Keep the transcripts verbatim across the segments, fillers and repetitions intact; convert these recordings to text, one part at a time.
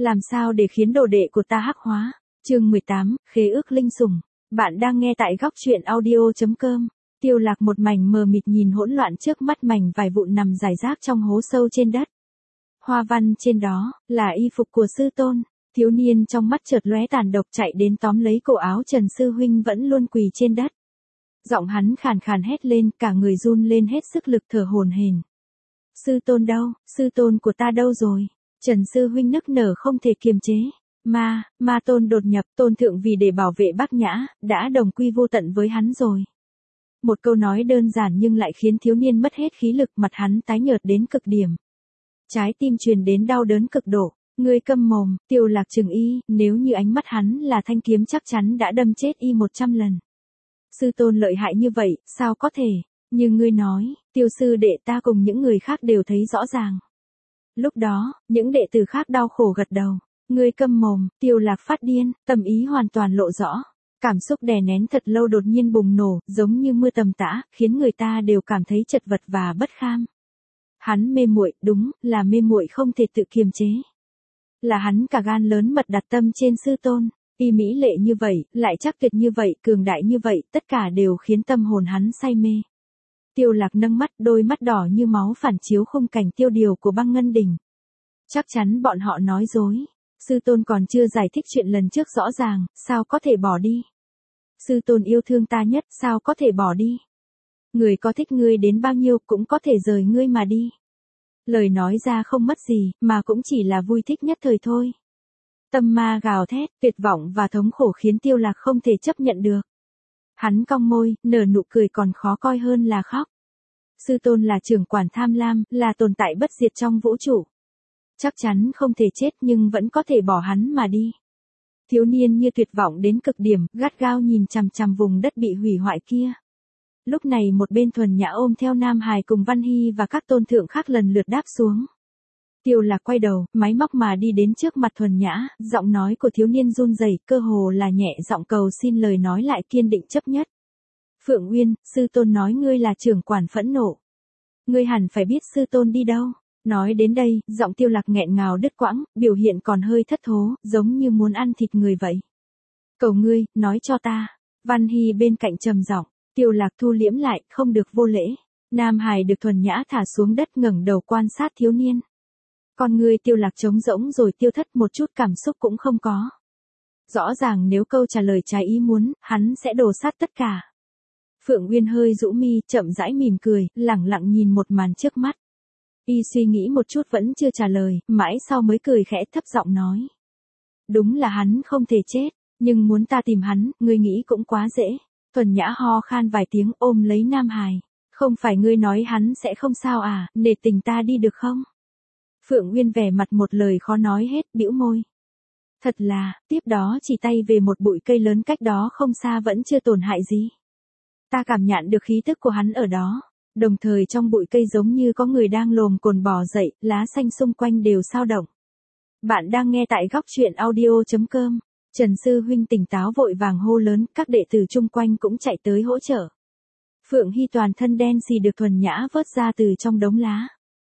Làm sao để khiến đồ đệ của ta hắc hóa? Chương mười tám, khế ước linh sủng. Bạn đang nghe tại góc truyện audio chấm com. Tiêu Lạc một mảnh mờ mịt nhìn hỗn loạn trước mắt, mảnh vải vụn nằm rải rác trong hố sâu trên đất. Hoa văn trên đó là y phục của sư tôn. Thiếu niên trong mắt chợt lóe tàn độc chạy đến tóm lấy cổ áo Trần sư huynh vẫn luôn quỳ trên đất. Giọng hắn khàn khàn hét lên, cả người run lên hết sức lực, thở hổn hển. Sư tôn đâu, sư tôn của ta đâu rồi? Trần sư huynh nức nở không thể kiềm chế. Ma, ma tôn đột nhập, tôn thượng vì để bảo vệ Bác Nhã, đã đồng quy vô tận với hắn rồi. Một câu nói đơn giản nhưng lại khiến thiếu niên mất hết khí lực, mặt hắn tái nhợt đến cực điểm. Trái tim truyền đến đau đớn cực độ. Ngươi câm mồm, Tiêu Lạc trừng y, nếu như ánh mắt hắn là thanh kiếm chắc chắn đã đâm chết y một trăm lần. Sư tôn lợi hại như vậy, sao có thể? Như ngươi nói, Tiêu sư đệ ta cùng những người khác đều thấy rõ ràng. Lúc đó, những đệ tử khác đau khổ gật đầu. Ngươi câm mồm, Tiêu Lạc phát điên, tâm ý hoàn toàn lộ rõ. Cảm xúc đè nén thật lâu đột nhiên bùng nổ, giống như mưa tầm tã, khiến người ta đều cảm thấy chật vật và bất kham. Hắn mê muội, đúng, là mê muội không thể tự kiềm chế. Là hắn cả gan lớn mật đặt tâm trên sư tôn, y mỹ lệ như vậy, lại chắc tuyệt như vậy, cường đại như vậy, tất cả đều khiến tâm hồn hắn say mê. Tiêu Lạc nâng mắt, đôi mắt đỏ như máu phản chiếu khung cảnh tiêu điều của Băng Ngân Đỉnh. Chắc chắn bọn họ nói dối. Sư tôn còn chưa giải thích chuyện lần trước rõ ràng, sao có thể bỏ đi? Sư tôn yêu thương ta nhất, sao có thể bỏ đi? Người có thích ngươi đến bao nhiêu cũng có thể rời ngươi mà đi. Lời nói ra không mất gì, mà cũng chỉ là vui thích nhất thời thôi. Tâm ma gào thét, tuyệt vọng và thống khổ khiến Tiêu Lạc không thể chấp nhận được. Hắn cong môi, nở nụ cười còn khó coi hơn là khóc. Sư tôn là trưởng quản tham lam, là tồn tại bất diệt trong vũ trụ. Chắc chắn không thể chết nhưng vẫn có thể bỏ hắn mà đi. Thiếu niên như tuyệt vọng đến cực điểm, gắt gao nhìn chằm chằm vùng đất bị hủy hoại kia. Lúc này một bên Thuần Nhã ôm theo Nam Hải cùng Văn Hy và các tôn thượng khác lần lượt đáp xuống. Tiêu Lạc quay đầu, máy móc mà đi đến trước mặt Thuần Nhã, giọng nói của thiếu niên run rẩy, cơ hồ là nhẹ giọng cầu xin, lời nói lại kiên định chấp nhất. Phượng Uyên, sư tôn nói ngươi là trưởng quản phẫn nộ. Ngươi hẳn phải biết sư tôn đi đâu. Nói đến đây, giọng Tiêu Lạc nghẹn ngào đứt quãng, biểu hiện còn hơi thất thố, giống như muốn ăn thịt người vậy. Cầu ngươi, nói cho ta. Văn Hy bên cạnh trầm giọng. Tiêu Lạc thu liễm lại, không được vô lễ. Nam Hải được Thuần Nhã thả xuống đất, ngẩng đầu quan sát thiếu niên. Con ngươi Tiêu Lạc trống rỗng rồi tiêu thất, một chút cảm xúc cũng không có. Rõ ràng nếu câu trả lời trái ý muốn, hắn sẽ đổ sát tất cả. Phượng Uyên hơi rũ mi, chậm rãi mỉm cười, lẳng lặng nhìn một màn trước mắt. Y suy nghĩ một chút vẫn chưa trả lời, mãi sau mới cười khẽ thấp giọng nói. Đúng là hắn không thể chết, nhưng muốn ta tìm hắn, ngươi nghĩ cũng quá dễ. Thuần Nhã ho khan vài tiếng, ôm lấy Nam Hải. Không phải ngươi nói hắn sẽ không sao à, nể tình ta đi được không? Phượng Uyên vẻ mặt một lời khó nói hết, bĩu môi. Thật là, tiếp đó chỉ tay về một bụi cây lớn cách đó không xa vẫn chưa tổn hại gì. Ta cảm nhận được khí tức của hắn ở đó. Đồng thời trong bụi cây giống như có người đang lồm cồn bò dậy, lá xanh xung quanh đều xao động. Bạn đang nghe tại góc truyện audio chấm com. Trần sư huynh tỉnh táo vội vàng hô lớn, các đệ tử chung quanh cũng chạy tới hỗ trợ. Phượng Hy toàn thân đen xì được Thuần Nhã vớt ra từ trong đống lá.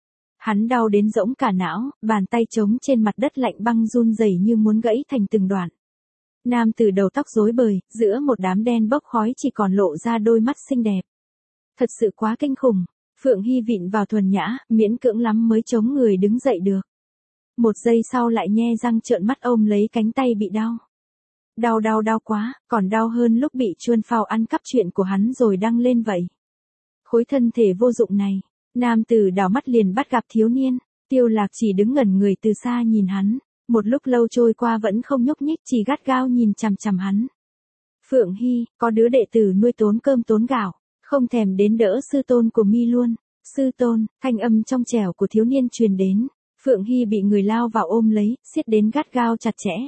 Hắn đau đến rỗng cả não, bàn tay trống trên mặt đất lạnh băng run rẩy như muốn gãy thành từng đoạn. Nam tử đầu tóc rối bời, giữa một đám đen bốc khói chỉ còn lộ ra đôi mắt xinh đẹp. Thật sự quá kinh khủng. Phượng Hy vịn vào Thuần Nhã, miễn cưỡng lắm mới chống người đứng dậy được. Một giây sau lại nhe răng trợn mắt ôm lấy cánh tay bị đau. Đau đau đau quá, còn đau hơn lúc bị Chuân Phao ăn cắp chuyện của hắn rồi đăng lên vậy. Khối thân thể vô dụng này, nam tử đảo mắt liền bắt gặp thiếu niên. Tiêu Lạc chỉ đứng ngẩn người từ xa nhìn hắn. Một lúc lâu trôi qua vẫn không nhúc nhích, chỉ gắt gao nhìn chằm chằm hắn. Phượng Hy, có đứa đệ tử nuôi tốn cơm tốn gạo. Không thèm đến đỡ sư tôn của mi luôn. Sư tôn, thanh âm trong trẻo của thiếu niên truyền đến. Phượng Hy bị người lao vào ôm lấy, siết đến gắt gao chặt chẽ.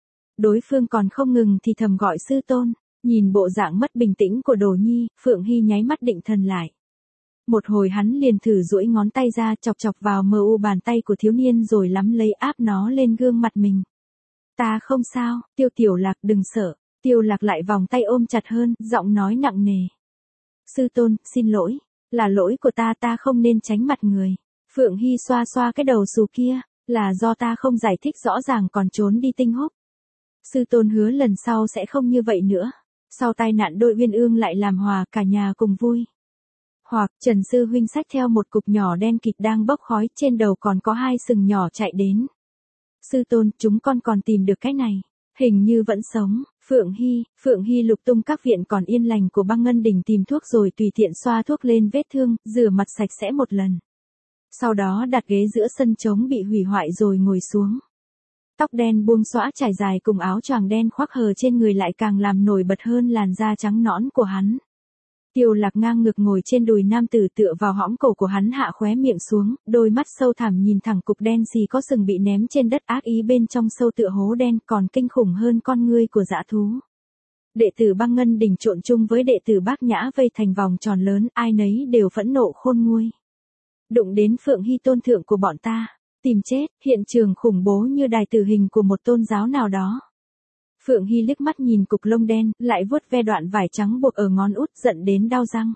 Đối phương còn không ngừng thì thầm gọi sư tôn. Nhìn bộ dạng mất bình tĩnh của Đồ Nhi, Phượng Hy nháy mắt định thần lại. Một hồi hắn liền thử duỗi ngón tay ra chọc chọc vào mờ u bàn tay của thiếu niên rồi lắm lấy áp nó lên gương mặt mình. Ta không sao, Tiêu Tiểu Lạc đừng sợ. Tiêu Lạc lại vòng tay ôm chặt hơn, giọng nói nặng nề. Sư tôn, xin lỗi. Là lỗi của ta, ta không nên tránh mặt người. Phượng Hy xoa xoa cái đầu xù kia. Là do ta không giải thích rõ ràng còn trốn đi Tinh Húc. Sư tôn hứa lần sau sẽ không như vậy nữa. Sau tai nạn đôi uyên ương lại làm hòa, cả nhà cùng vui. Hoặc, Trần sư huynh xách theo một cục nhỏ đen kịt đang bốc khói, trên đầu còn có hai sừng nhỏ chạy đến. Sư tôn, chúng con còn tìm được cái này. Hình như vẫn sống. Phượng Hy, Phượng Hy lục tung các viện còn yên lành của Băng Ngân Đình tìm thuốc rồi tùy tiện xoa thuốc lên vết thương, rửa mặt sạch sẽ một lần. Sau đó đặt ghế giữa sân trống bị hủy hoại rồi ngồi xuống. Tóc đen buông xõa trải dài cùng áo choàng đen khoác hờ trên người lại càng làm nổi bật hơn làn da trắng nõn của hắn. Tiêu Lạc ngang ngược ngồi trên đùi nam tử tựa vào hõm cổ của hắn hạ khóe miệng xuống, đôi mắt sâu thẳm nhìn thẳng cục đen xì có sừng bị ném trên đất ác ý bên trong sâu tựa hố đen còn kinh khủng hơn con ngươi của dã thú. Đệ tử Băng Ngân Đình trộn chung với đệ tử Bác Nhã vây thành vòng tròn lớn, ai nấy đều phẫn nộ khôn nguôi. Đụng đến Phượng Hy tôn thượng của bọn ta, tìm chết, hiện trường khủng bố như đài tử hình của một tôn giáo nào đó. Phượng Hy liếc mắt nhìn cục lông đen, lại vuốt ve đoạn vải trắng buộc ở ngón út giận đến đau răng.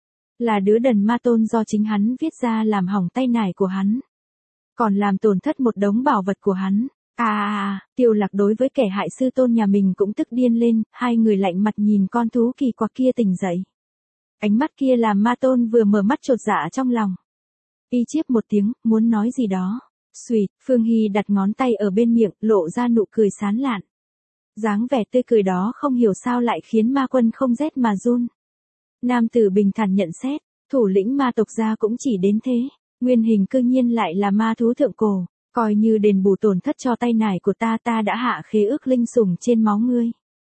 Là đứa đần ma tôn do chính hắn viết ra làm hỏng tay nải của hắn. Còn làm tổn thất một đống bảo vật của hắn. À à à, Tiêu Lạc đối với kẻ hại sư tôn nhà mình cũng tức điên lên, hai người lạnh mặt nhìn con thú kỳ quặc kia tỉnh dậy. Ánh mắt kia làm ma tôn vừa mở mắt chột dạ trong lòng. Y chiếp một tiếng, muốn nói gì đó. Xùyt, Phương Hy đặt ngón tay ở bên miệng, lộ ra nụ cười sán lạn. Dáng vẻ tươi cười đó không hiểu sao lại khiến ma quân không rét mà run. Nam tử bình thản nhận xét, thủ lĩnh ma tộc gia cũng chỉ đến thế, nguyên hình cư nhiên lại là ma thú thượng cổ, coi như đền bù tổn thất cho tay nải của ta ta đã hạ khế ước linh sủng trên máu ngươi.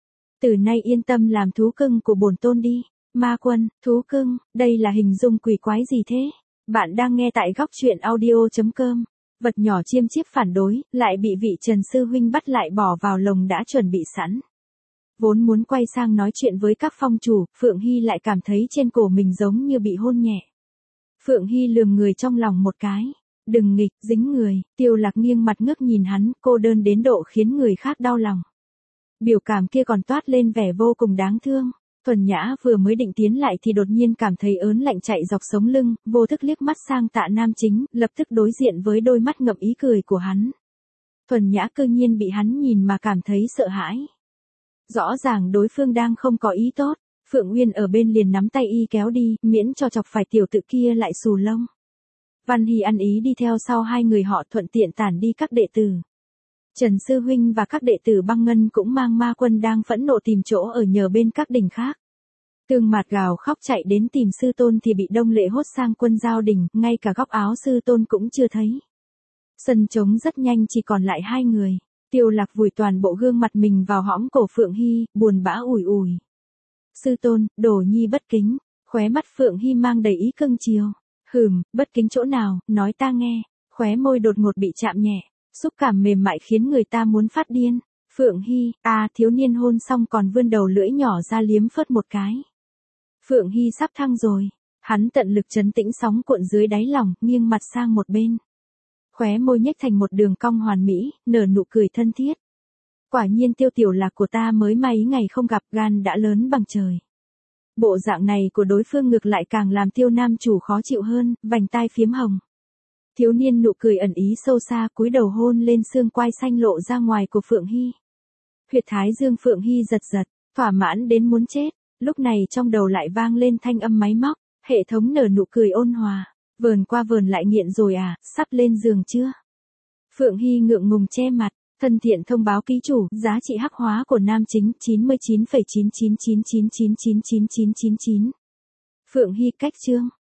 Từ nay yên tâm làm thú cưng của bổn tôn đi, ma quân, thú cưng, đây là hình dung quỷ quái gì thế? Bạn đang nghe tại góc truyện audio chấm com. Vật nhỏ chiêm chiếp phản đối, lại bị vị Trần sư huynh bắt lại bỏ vào lồng đã chuẩn bị sẵn. Vốn muốn quay sang nói chuyện với các phong chủ, Phượng Hy lại cảm thấy trên cổ mình giống như bị hôn nhẹ. Phượng Hy lườm người trong lòng một cái. Đừng nghịch, dính người, Tiêu Lạc nghiêng mặt ngước nhìn hắn, cô đơn đến độ khiến người khác đau lòng. Biểu cảm kia còn toát lên vẻ vô cùng đáng thương. Thuần Nhã vừa mới định tiến lại thì đột nhiên cảm thấy ớn lạnh chạy dọc sống lưng, vô thức liếc mắt sang Tạ Nam Chính, lập tức đối diện với đôi mắt ngậm ý cười của hắn. Thuần Nhã cư nhiên bị hắn nhìn mà cảm thấy sợ hãi. Rõ ràng đối phương đang không có ý tốt, Phượng Uyên ở bên liền nắm tay y kéo đi, miễn cho chọc phải tiểu tự kia lại xù lông. Văn Hy ăn ý đi theo sau hai người họ thuận tiện tản đi các đệ tử. Trần Sư Huynh và các đệ tử Băng Ngân cũng mang ma quân đang phẫn nộ tìm chỗ ở nhờ bên các đình khác. Tương Mạt gào khóc chạy đến tìm sư tôn thì bị Đông Lệ hốt sang quân giao đình, ngay cả góc áo sư tôn cũng chưa thấy. Sân trống rất nhanh chỉ còn lại hai người. Tiêu Lạc vùi toàn bộ gương mặt mình vào hõm cổ Phượng Hy, buồn bã ủi ủi. Sư tôn, Đồ Nhi bất kính. Khóe mắt Phượng Hy mang đầy ý cưng chiều. Hừm, bất kính chỗ nào, nói ta nghe. Khóe môi đột ngột bị chạm nhẹ. Xúc cảm mềm mại khiến người ta muốn phát điên. Phượng Hy, à thiếu niên hôn xong còn vươn đầu lưỡi nhỏ ra liếm phớt một cái. Phượng Hy sắp thăng rồi. Hắn tận lực trấn tĩnh sóng cuộn dưới đáy lòng, nghiêng mặt sang một bên. Khóe môi nhếch thành một đường cong hoàn mỹ, nở nụ cười thân thiết. Quả nhiên Tiêu Tiểu Lạc của ta mới mấy ngày không gặp, gan đã lớn bằng trời. Bộ dạng này của đối phương ngược lại càng làm Tiêu nam chủ khó chịu hơn, vành tai phiếm hồng. Thiếu niên nụ cười ẩn ý sâu xa, cúi đầu hôn lên xương quai xanh lộ ra ngoài của Phượng Hy. Huyệt thái dương Phượng Hy giật giật, thỏa mãn đến muốn chết. Lúc này trong đầu lại vang lên thanh âm máy móc, hệ thống nở nụ cười ôn hòa. Vờn qua vờn lại nghiện rồi à, sắp lên giường chưa? Phượng Hy ngượng ngùng che mặt, thân thiện thông báo ký chủ, giá trị hắc hóa của nam chính chín mươi chín phẩy chín chín chín chín chín chín chín chín chín chín. Phượng Hy cách chương.